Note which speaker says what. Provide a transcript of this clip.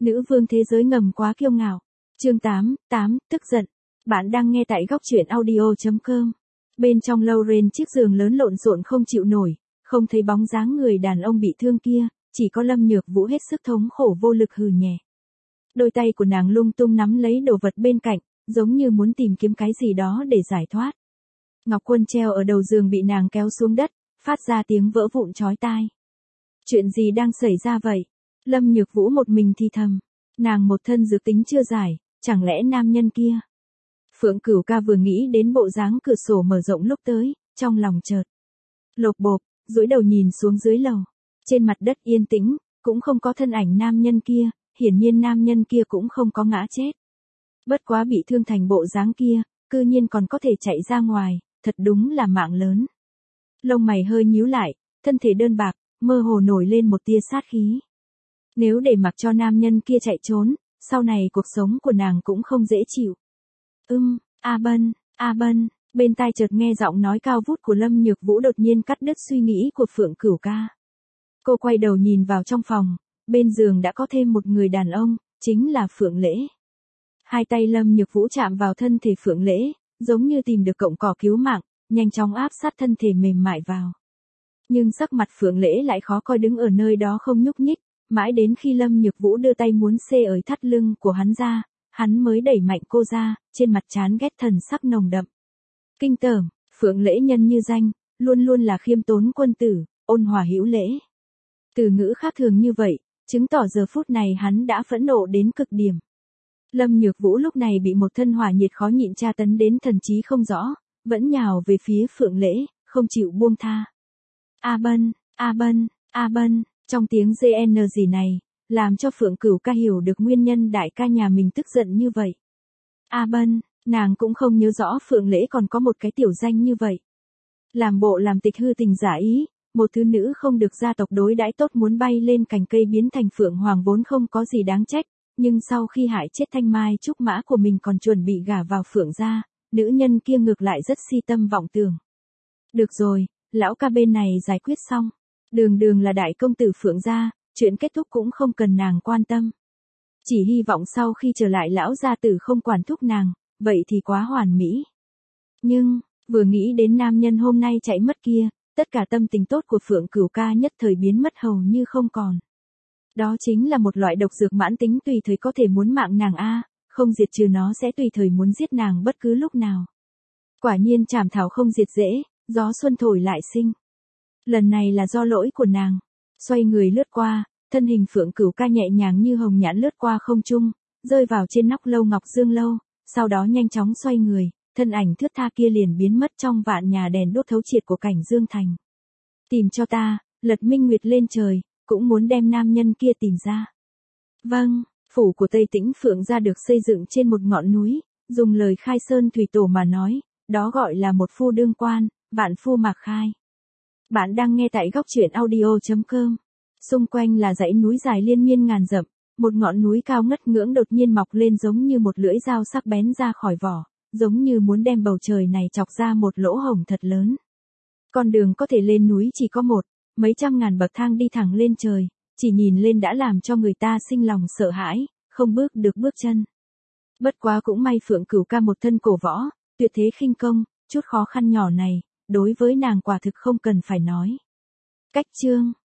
Speaker 1: Nữ vương thế giới ngầm quá kiêu ngạo. Chương 8, tức giận. Bạn đang nghe tại góc truyện audio.com. Bên trong Lauren chiếc giường lớn lộn xộn không chịu nổi, không thấy bóng dáng người đàn ông bị thương kia, chỉ có Lâm Nhược Vũ hết sức thống khổ vô lực hừ nhẹ. Đôi tay của nàng lung tung nắm lấy đồ vật bên cạnh, giống như muốn tìm kiếm cái gì đó để giải thoát. Ngọc Quân treo ở đầu giường bị nàng kéo xuống đất, phát ra tiếng vỡ vụn chói tai. Chuyện gì đang xảy ra vậy? Lâm Nhược Vũ một mình thì thầm. Nàng một thân dược tính chưa giải, chẳng lẽ nam nhân kia? Phượng Cửu Ca vừa nghĩ đến bộ dáng cửa sổ mở rộng lúc tới, trong lòng chợt lột bộp, duỗi đầu nhìn xuống dưới lầu. Trên mặt đất yên tĩnh, cũng không có thân ảnh nam nhân kia, hiển nhiên nam nhân kia cũng không có ngã chết. Bất quá bị thương thành bộ dáng kia, cư nhiên còn có thể chạy ra ngoài, thật đúng là mạng lớn. Lông mày hơi nhíu lại, thân thể đơn bạc, mơ hồ nổi lên một tia sát khí. Nếu để mặc cho nam nhân kia chạy trốn, sau này cuộc sống của nàng cũng không dễ chịu. A Bân, bên tai chợt nghe giọng nói cao vút của Lâm Nhược Vũ đột nhiên cắt đứt suy nghĩ của Phượng Cửu Ca. Cô quay đầu nhìn vào trong phòng, bên giường đã có thêm một người đàn ông, chính là Phượng Lễ. Hai tay Lâm Nhược Vũ chạm vào thân thể Phượng Lễ, giống như tìm được cọng cỏ cứu mạng, nhanh chóng áp sát thân thể mềm mại vào. Nhưng sắc mặt Phượng Lễ lại khó coi đứng ở nơi đó không nhúc nhích, mãi đến khi Lâm Nhược Vũ đưa tay muốn xê ở thắt lưng của hắn ra, hắn mới đẩy mạnh cô ra, trên mặt chán ghét thần sắc nồng đậm. Kinh tởm, Phượng Lễ nhân như danh, luôn luôn là khiêm tốn quân tử, ôn hòa hữu lễ. Từ ngữ khác thường như vậy, chứng tỏ giờ phút này hắn đã phẫn nộ đến cực điểm. Lâm Nhược Vũ lúc này bị một thân hỏa nhiệt khó nhịn tra tấn đến thần trí không rõ, vẫn nhào về phía Phượng Lễ, không chịu buông tha. A Bân, trong tiếng GN gì này, làm cho Phượng Cửu Ca hiểu được nguyên nhân đại ca nhà mình tức giận như vậy. A Bân, nàng cũng không nhớ rõ Phượng Lễ còn có một cái tiểu danh như vậy. Làm bộ làm tịch hư tình giả ý, một thứ nữ không được gia tộc đối đãi tốt muốn bay lên cành cây biến thành Phượng Hoàng vốn không có gì đáng trách, nhưng sau khi hại chết Thanh Mai Trúc Mã của mình còn chuẩn bị gả vào Phượng gia, nữ nhân kia ngược lại rất si tâm vọng tưởng. Được rồi, lão ca bên này giải quyết xong. Đường là đại công tử Phượng gia, chuyện kết thúc cũng không cần nàng quan tâm. Chỉ hy vọng sau khi trở lại lão gia tử không quản thúc nàng, vậy thì quá hoàn mỹ. Nhưng, vừa nghĩ đến nam nhân hôm nay chạy mất kia, tất cả tâm tình tốt của Phượng Cửu Ca nhất thời biến mất hầu như không còn. Đó chính là một loại độc dược mãn tính tùy thời có thể muốn mạng nàng không diệt trừ nó sẽ tùy thời muốn giết nàng bất cứ lúc nào. Quả nhiên trảm thảo không diệt dễ, gió xuân thổi lại sinh. Lần này là do lỗi của nàng. Xoay người lướt qua, thân hình Phượng Cửu Ca nhẹ nhàng như hồng nhãn lướt qua không trung, rơi vào trên nóc lâu Ngọc Dương lâu, sau đó nhanh chóng xoay người, thân ảnh thướt tha kia liền biến mất trong vạn nhà đèn đuốc thấu triệt của cảnh Dương Thành. Tìm cho ta, lật minh nguyệt lên trời, cũng muốn đem nam nhân kia tìm ra. Vâng, phủ của Tây Tĩnh Phượng gia được xây dựng trên một ngọn núi, dùng lời khai sơn thủy tổ mà nói, đó gọi là một phu đương quan, vạn phu mạc khai. Bạn đang nghe tại góc truyện audio.com. Xung quanh là dãy núi dài liên miên ngàn dặm, một ngọn núi cao ngất ngưỡng đột nhiên mọc lên giống như một lưỡi dao sắc bén ra khỏi vỏ, giống như muốn đem bầu trời này chọc ra một lỗ hổng thật lớn. Con đường có thể lên núi chỉ có một, mấy trăm ngàn bậc thang đi thẳng lên trời, chỉ nhìn lên đã làm cho người ta sinh lòng sợ hãi, không bước được bước chân. Bất quá cũng may Phượng Cửu Ca một thân cổ võ, tuyệt thế khinh công, chút khó khăn nhỏ này, đối với nàng quả thực không cần phải nói. Cách chương